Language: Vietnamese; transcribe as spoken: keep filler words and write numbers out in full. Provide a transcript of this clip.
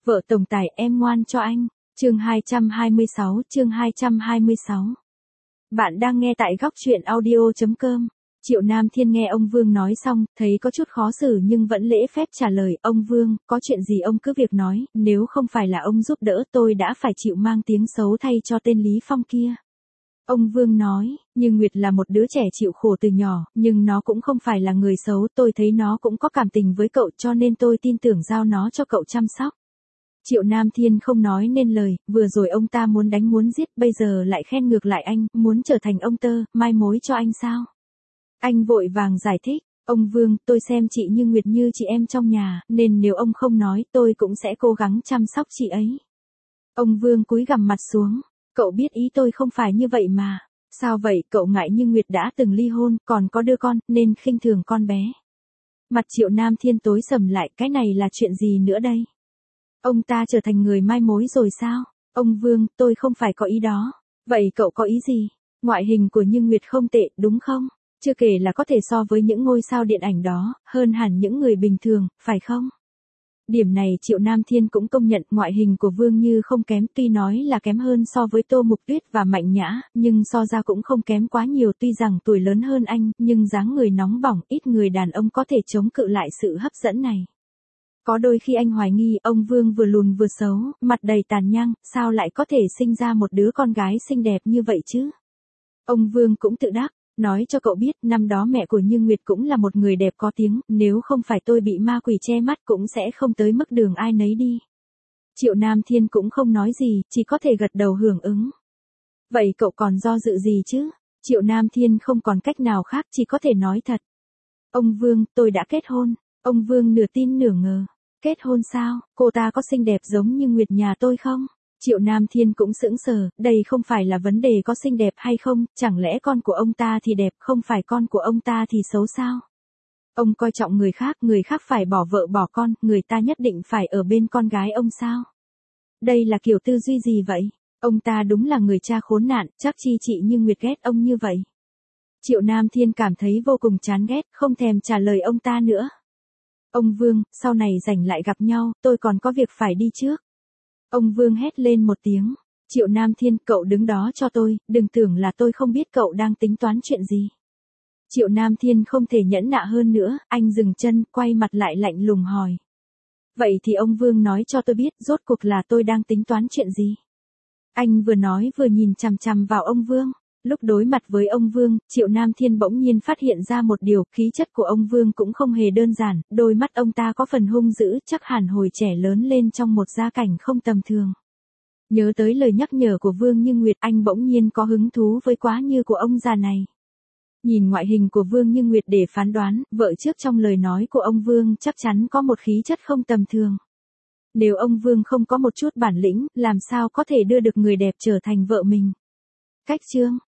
Vợ tổng tài em ngoan cho anh. Chương hai trăm hai mươi sáu, chương hai trăm hai mươi sáu. Bạn đang nghe tại góc truyện audio chấm com. Triệu Nam Thiên nghe ông Vương nói xong, thấy có chút khó xử nhưng vẫn lễ phép trả lời, ông Vương, có chuyện gì ông cứ việc nói, nếu không phải là ông giúp đỡ tôi đã phải chịu mang tiếng xấu thay cho tên Lý Phong kia. Ông Vương nói, như Nguyệt là một đứa trẻ chịu khổ từ nhỏ, nhưng nó cũng không phải là người xấu, tôi thấy nó cũng có cảm tình với cậu cho nên tôi tin tưởng giao nó cho cậu chăm sóc. Triệu Nam Thiên không nói nên lời, vừa rồi ông ta muốn đánh muốn giết, bây giờ lại khen ngược lại anh, muốn trở thành ông tơ, mai mối cho anh sao? Anh vội vàng giải thích, ông Vương, tôi xem chị Như Nguyệt như chị em trong nhà, nên nếu ông không nói tôi cũng sẽ cố gắng chăm sóc chị ấy. Ông Vương cúi gằm mặt xuống, cậu biết ý tôi không phải như vậy mà. Sao vậy, cậu ngại Như Nguyệt đã từng ly hôn, còn có đứa con, nên khinh thường con bé. Mặt Triệu Nam Thiên tối sầm lại, cái này là chuyện gì nữa đây? Ông ta trở thành người mai mối rồi sao? Ông Vương, tôi không phải có ý đó. Vậy cậu có ý gì? Ngoại hình của Như Nguyệt không tệ, đúng không? Chưa kể là có thể so với những ngôi sao điện ảnh đó, hơn hẳn những người bình thường, phải không? Điểm này Triệu Nam Thiên cũng công nhận ngoại hình của Vương Như không kém, tuy nói là kém hơn so với Tô Mục Tuyết và Mạnh Nhã, nhưng so ra cũng không kém quá nhiều, tuy rằng tuổi lớn hơn anh, nhưng dáng người nóng bỏng, ít người đàn ông có thể chống cự lại sự hấp dẫn này. Có đôi khi anh hoài nghi ông Vương vừa lùn vừa xấu, mặt đầy tàn nhang, sao lại có thể sinh ra một đứa con gái xinh đẹp như vậy chứ? Ông Vương cũng tự đắc, nói cho cậu biết, năm đó mẹ của Như Nguyệt cũng là một người đẹp có tiếng, nếu không phải tôi bị ma quỷ che mắt cũng sẽ không tới mức đường ai nấy đi. Triệu Nam Thiên cũng không nói gì, chỉ có thể gật đầu hưởng ứng. Vậy cậu còn do dự gì chứ? Triệu Nam Thiên không còn cách nào khác, chỉ có thể nói thật. Ông Vương, tôi đã kết hôn. Ông Vương nửa tin nửa ngờ. Kết hôn sao, cô ta có xinh đẹp giống như Nguyệt nhà tôi không? Triệu Nam Thiên cũng sững sờ, đây không phải là vấn đề có xinh đẹp hay không, chẳng lẽ con của ông ta thì đẹp, không phải con của ông ta thì xấu sao? Ông coi trọng người khác, người khác phải bỏ vợ bỏ con, người ta nhất định phải ở bên con gái ông sao? Đây là kiểu tư duy gì vậy? Ông ta đúng là người cha khốn nạn, chắc chi chị Như Nguyệt ghét ông như vậy. Triệu Nam Thiên cảm thấy vô cùng chán ghét, không thèm trả lời ông ta nữa. Ông Vương, sau này rảnh lại gặp nhau, tôi còn có việc phải đi trước. Ông Vương hét lên một tiếng. Triệu Nam Thiên, cậu đứng đó cho tôi, đừng tưởng là tôi không biết cậu đang tính toán chuyện gì. Triệu Nam Thiên không thể nhẫn nạ hơn nữa, anh dừng chân, quay mặt lại lạnh lùng hỏi. Vậy thì ông Vương nói cho tôi biết, rốt cuộc là tôi đang tính toán chuyện gì? Anh vừa nói vừa nhìn chằm chằm vào ông Vương. Lúc đối mặt với ông Vương, Triệu Nam Thiên bỗng nhiên phát hiện ra một điều, khí chất của ông Vương cũng không hề đơn giản, đôi mắt ông ta có phần hung dữ, chắc hẳn hồi trẻ lớn lên trong một gia cảnh không tầm thường. Nhớ tới lời nhắc nhở của Vương Như Nguyệt, anh bỗng nhiên có hứng thú với quá Như của ông già này. Nhìn ngoại hình của Vương Như Nguyệt để phán đoán, vợ trước trong lời nói của ông Vương chắc chắn có một khí chất không tầm thường. Nếu ông Vương không có một chút bản lĩnh, làm sao có thể đưa được người đẹp trở thành vợ mình? Cách chương